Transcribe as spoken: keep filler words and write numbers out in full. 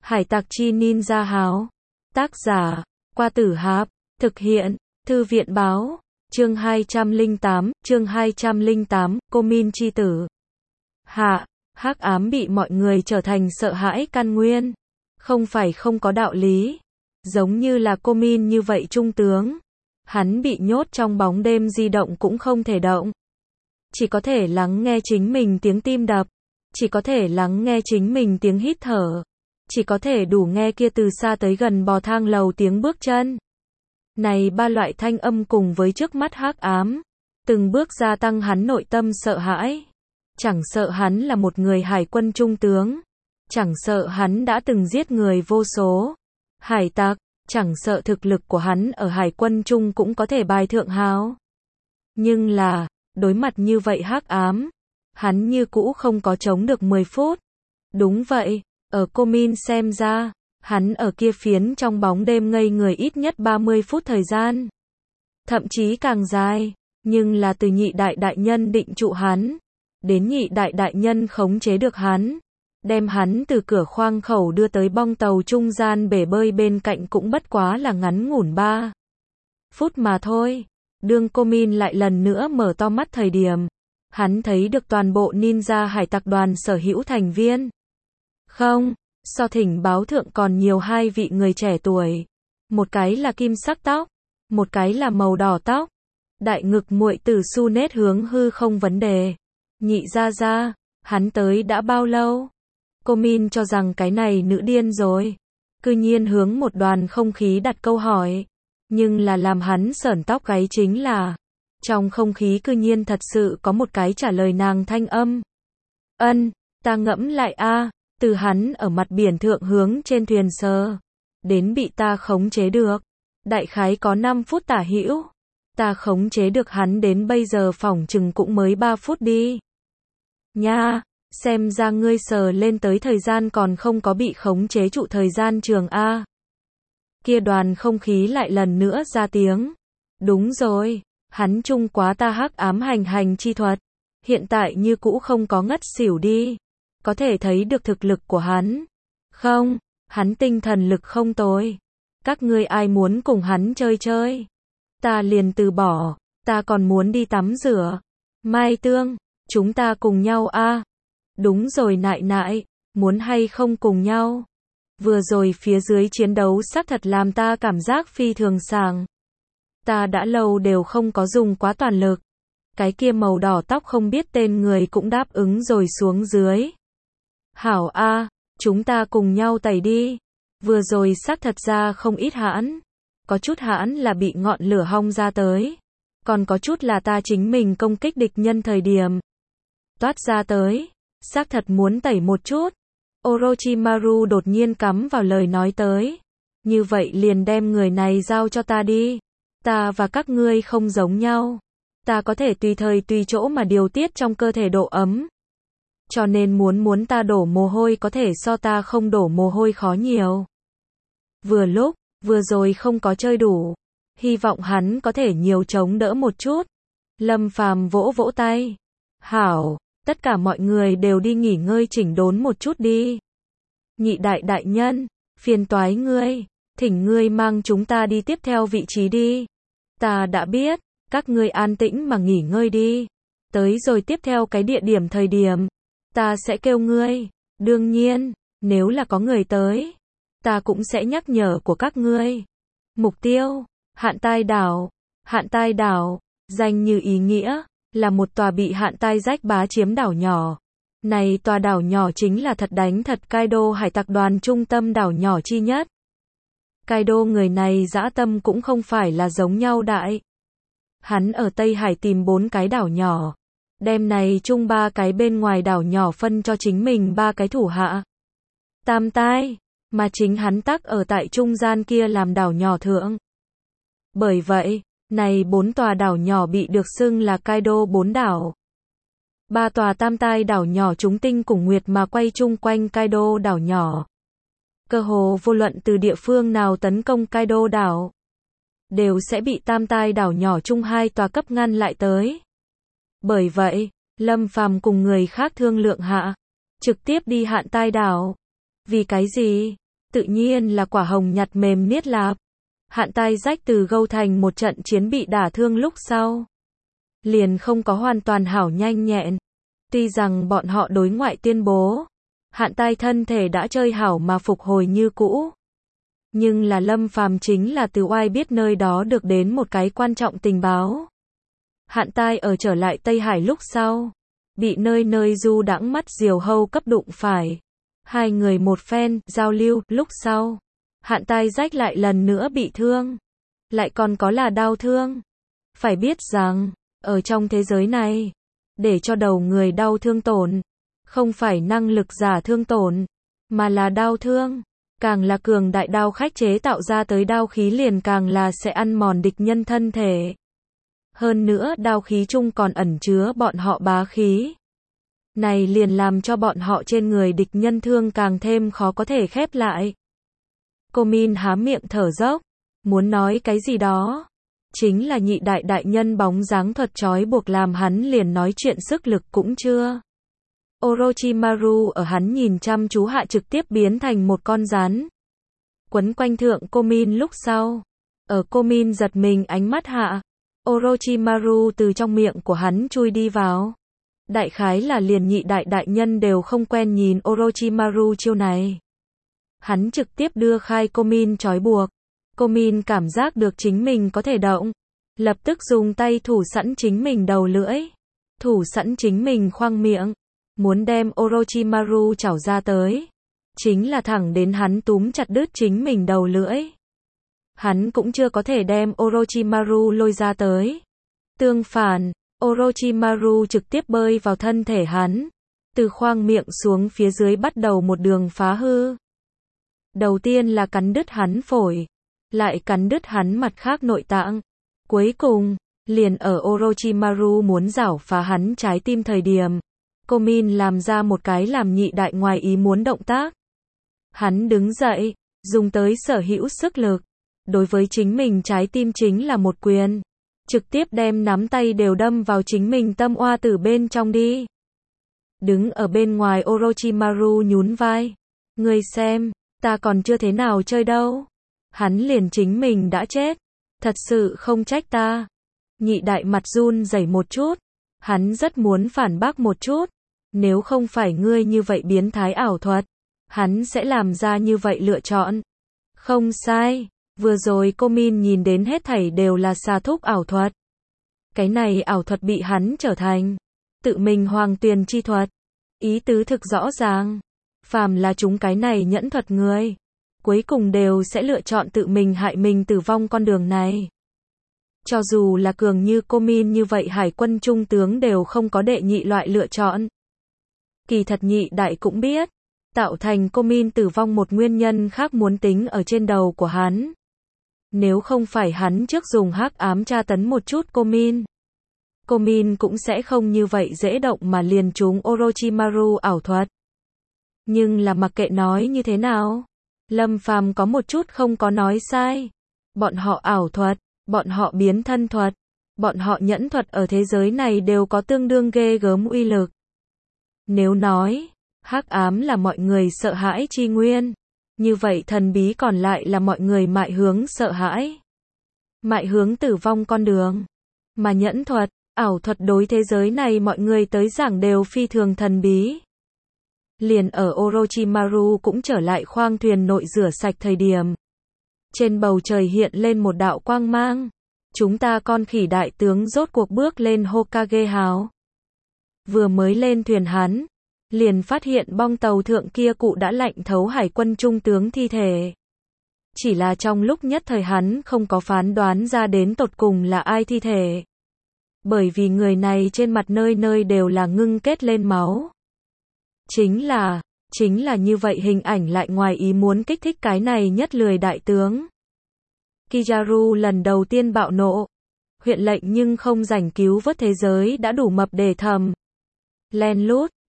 Hải tặc chi ninja háo. Tác giả, Qua Tử Hạp. Thực hiện, Thư viện báo. Chương hai trăm lẻ tám, chương hai trăm lẻ tám, Cô Min chi tử. Hạ, hắc ám bị mọi người trở thành sợ hãi căn nguyên. Không phải không có đạo lý. Giống như là Cô Min như vậy trung tướng. Hắn bị nhốt trong bóng đêm, di động cũng không thể động. Chỉ có thể lắng nghe chính mình tiếng tim đập. Chỉ có thể lắng nghe chính mình tiếng hít thở. Chỉ có thể đủ nghe kia từ xa tới gần bò thang lầu tiếng bước chân. Này ba loại thanh âm cùng với trước mắt hắc ám, từng bước gia tăng hắn nội tâm sợ hãi. Chẳng sợ hắn là một người hải quân trung tướng, chẳng sợ hắn đã từng giết người vô số. Hải tặc, chẳng sợ thực lực của hắn ở hải quân trung cũng có thể bài thượng hào. Nhưng là, đối mặt như vậy hắc ám, hắn như cũ không có chống được mười phút. Đúng vậy, ở Cô Min xem ra, hắn ở kia phiến trong bóng đêm ngây người ít nhất ba mươi phút thời gian. Thậm chí càng dài, nhưng là từ nhị đại đại nhân định trụ hắn, đến nhị đại đại nhân khống chế được hắn, đem hắn từ cửa khoang khẩu đưa tới bong tàu trung gian bể bơi bên cạnh cũng bất quá là ngắn ngủn ba phút mà thôi. Đương Cô Min lại lần nữa mở to mắt thời điểm, hắn thấy được toàn bộ ninja hải tặc đoàn sở hữu thành viên. Không, so thỉnh báo thượng còn nhiều hai vị người trẻ tuổi. Một cái là kim sắc tóc, một cái là màu đỏ tóc. Đại ngực muội tử su nết hướng hư không vấn đề. Nhị gia gia, hắn tới đã bao lâu? Cô Min cho rằng cái này nữ điên rồi. Cư nhiên hướng một đoàn không khí đặt câu hỏi. Nhưng là làm hắn sởn tóc gáy chính là, trong không khí cư nhiên thật sự có một cái trả lời nàng thanh âm. Ân, ta ngẫm lại a. Từ hắn ở mặt biển thượng hướng trên thuyền sờ, đến bị ta khống chế được, đại khái có năm phút tả hữu. Ta khống chế được hắn đến bây giờ phỏng chừng cũng mới ba phút đi. Nha, xem ra ngươi sờ lên tới thời gian còn không có bị khống chế trụ thời gian trường a. Kia đoàn không khí lại lần nữa ra tiếng. Đúng rồi, hắn trung quá ta hắc ám hành hành chi thuật, hiện tại như cũ không có ngất xỉu đi. Có thể thấy được thực lực của hắn. Không, hắn tinh thần lực không tồi. Các ngươi ai muốn cùng hắn chơi chơi? Ta liền từ bỏ, ta còn muốn đi tắm rửa. Mai Tương, chúng ta cùng nhau a. À? Đúng rồi nại nại, muốn hay không cùng nhau? Vừa rồi phía dưới chiến đấu xác thật làm ta cảm giác phi thường sảng. Ta đã lâu đều không có dùng quá toàn lực. Cái kia màu đỏ tóc không biết tên người cũng đáp ứng rồi xuống dưới. Hảo a, à, chúng ta cùng nhau tẩy đi. Vừa rồi xác thật ra không ít hãn. Có chút hãn là bị ngọn lửa hong ra tới. Còn có chút là ta chính mình công kích địch nhân thời điểm toát ra tới. Xác thật muốn tẩy một chút. Orochimaru đột nhiên cắm vào lời nói tới. Như vậy liền đem người này giao cho ta đi. Ta và các ngươi không giống nhau. Ta có thể tùy thời tùy chỗ mà điều tiết trong cơ thể độ ấm. Cho nên muốn muốn ta đổ mồ hôi có thể so ta không đổ mồ hôi khó nhiều. Vừa lúc, vừa rồi không có chơi đủ. Hy vọng hắn có thể nhiều chống đỡ một chút. Lâm Phàm vỗ vỗ tay. Hảo, tất cả mọi người đều đi nghỉ ngơi chỉnh đốn một chút đi. Nhị đại đại nhân, phiền toái ngươi, thỉnh ngươi mang chúng ta đi tiếp theo vị trí đi. Ta đã biết, các ngươi an tĩnh mà nghỉ ngơi đi. Tới rồi tiếp theo cái địa điểm thời điểm. Ta sẽ kêu ngươi, đương nhiên, nếu là có người tới, ta cũng sẽ nhắc nhở của các ngươi. Mục tiêu, Hạn Tai đảo. Hạn Tai đảo, danh như ý nghĩa, là một tòa bị Hạn Tai rách bá chiếm đảo nhỏ. Này tòa đảo nhỏ chính là thật đánh thật Kaido hải tặc đoàn trung tâm đảo nhỏ chi nhất. Kaido người này dã tâm cũng không phải là giống nhau đại. Hắn ở Tây Hải tìm bốn cái đảo nhỏ. Đem này chung ba cái bên ngoài đảo nhỏ phân cho chính mình ba cái thủ hạ. Tam tai, mà chính hắn tắc ở tại trung gian kia làm đảo nhỏ thượng. Bởi vậy, này bốn tòa đảo nhỏ bị được xưng là Kaido bốn đảo. Ba tòa tam tai đảo nhỏ chúng tinh cùng nguyệt mà quay chung quanh Kaido đảo nhỏ. Cơ hồ vô luận từ địa phương nào tấn công Kaido đảo, đều sẽ bị tam tai đảo nhỏ chung hai tòa cấp ngăn lại tới. Bởi vậy, Lâm Phàm cùng người khác thương lượng hạ, trực tiếp đi Hạn Tai đảo. Vì cái gì? tự nhiên là quả hồng nhặt mềm niết lạp. Hạn tai rách từ gâu thành một trận chiến bị đả thương lúc sau. Liền không có hoàn toàn hảo nhanh nhẹn. Tuy rằng bọn họ đối ngoại tuyên bố, hạn tai thân thể đã chơi hảo mà phục hồi như cũ. Nhưng là Lâm Phàm chính là từ oai biết nơi đó được đến một cái quan trọng tình báo. Hạn tai ở trở lại Tây Hải lúc sau, bị nơi nơi du đãng mắt diều hâu cấp đụng phải. Hai người một phen, giao lưu, lúc sau. Hạn tai rách lại lần nữa bị thương. Lại còn có là đau thương. Phải biết rằng, ở trong thế giới này, để cho đầu người đau thương tổn, không phải năng lực giả thương tổn, mà là đau thương. Càng là cường đại đao khách chế tạo ra tới đao khí liền càng là sẽ ăn mòn địch nhân thân thể. Hơn nữa đao khí chung còn ẩn chứa bọn họ bá khí. Này liền làm cho bọn họ trên người địch nhân thương càng thêm khó có thể khép lại. Cô Min há miệng thở dốc, muốn nói cái gì đó. Chính là nhị đại đại nhân bóng dáng thuật trói buộc làm hắn liền nói chuyện sức lực cũng chưa. Orochimaru ở hắn nhìn chăm chú hạ trực tiếp biến thành một con rắn. Quấn quanh thượng cô Min lúc sau. Ở cô Min giật mình ánh mắt hạ. Orochimaru từ trong miệng của hắn chui đi vào. Đại khái là liền nhị đại đại nhân đều không quen nhìn Orochimaru chiêu này. Hắn trực tiếp đưa khai cô Min trói buộc. Cô Min cảm giác được chính mình có thể động. Lập tức dùng tay thủ sẵn chính mình đầu lưỡi. Thủ sẵn chính mình khoang miệng. Muốn đem Orochimaru chảo ra tới. Chính là thẳng đến hắn túm chặt đứt chính mình đầu lưỡi. Hắn cũng chưa có thể đem Orochimaru lôi ra tới. Tương phản, Orochimaru trực tiếp bơi vào thân thể hắn. Từ khoang miệng xuống phía dưới bắt đầu một đường phá hư. Đầu tiên là cắn đứt hắn phổi. Lại cắn đứt hắn mặt khác nội tạng. Cuối cùng, liền ở Orochimaru muốn giảo phá hắn trái tim thời điểm. Cô Min làm ra một cái làm nhị đại ngoài ý muốn động tác. Hắn đứng dậy, dùng tới sở hữu sức lực. Đối với chính mình trái tim chính là một quyền. Trực tiếp đem nắm tay đều đâm vào chính mình tâm oa tử bên trong đi. Đứng ở bên ngoài Orochimaru nhún vai. Ngươi xem, ta còn chưa thế nào chơi đâu. Hắn liền chính mình đã chết. Thật sự không trách ta. Nhị đại mặt run rẩy một chút. Hắn rất muốn phản bác một chút. Nếu không phải ngươi như vậy biến thái ảo thuật, hắn sẽ làm ra như vậy lựa chọn. Không sai. Vừa rồi cô Min nhìn đến hết thảy đều là xà thúc ảo thuật. Cái này ảo thuật bị hắn trở thành tự mình hoàng tuyền chi thuật. Ý tứ thực rõ ràng. Phàm là chúng cái này nhẫn thuật người, cuối cùng đều sẽ lựa chọn tự mình hại mình tử vong con đường này. Cho dù là cường như cô Min như vậy hải quân trung tướng đều không có đệ nhị loại lựa chọn. Kỳ thật nhị đại cũng biết, tạo thành cô Min tử vong một nguyên nhân khác muốn tính ở trên đầu của hắn. Nếu không phải hắn trước dùng hắc ám tra tấn một chút cô Min, cô Min cũng sẽ không như vậy dễ động mà liền trúng Orochimaru ảo thuật. Nhưng là mặc kệ nói như thế nào, Lâm Phàm có một chút không có nói sai. Bọn họ ảo thuật, bọn họ biến thân thuật, bọn họ nhẫn thuật ở thế giới này đều có tương đương ghê gớm uy lực. Nếu nói, hắc ám là mọi người sợ hãi chi nguyên, như vậy thần bí còn lại là mọi người mại hướng sợ hãi. Mại hướng tử vong con đường. Mà nhẫn thuật, ảo thuật đối thế giới này mọi người tới giảng đều phi thường thần bí. Liền ở Orochimaru cũng trở lại khoang thuyền nội rửa sạch thời điểm. Trên bầu trời hiện lên một đạo quang mang. Chúng ta con khỉ đại tướng rốt cuộc bước lên Hokage hào. Vừa mới lên thuyền hắn, liền phát hiện bong tàu thượng kia cụ đã lạnh thấu hải quân trung tướng thi thể. Chỉ là trong lúc nhất thời hắn không có phán đoán ra đến tột cùng là ai thi thể. Bởi vì người này trên mặt nơi nơi đều là ngưng kết lên máu. Chính là, chính là như vậy hình ảnh lại ngoài ý muốn kích thích cái này nhất lười đại tướng. Kizaru lần đầu tiên bạo nộ. Huyện lệnh nhưng không rảnh cứu vớt thế giới đã đủ mập để thầm. Len lút,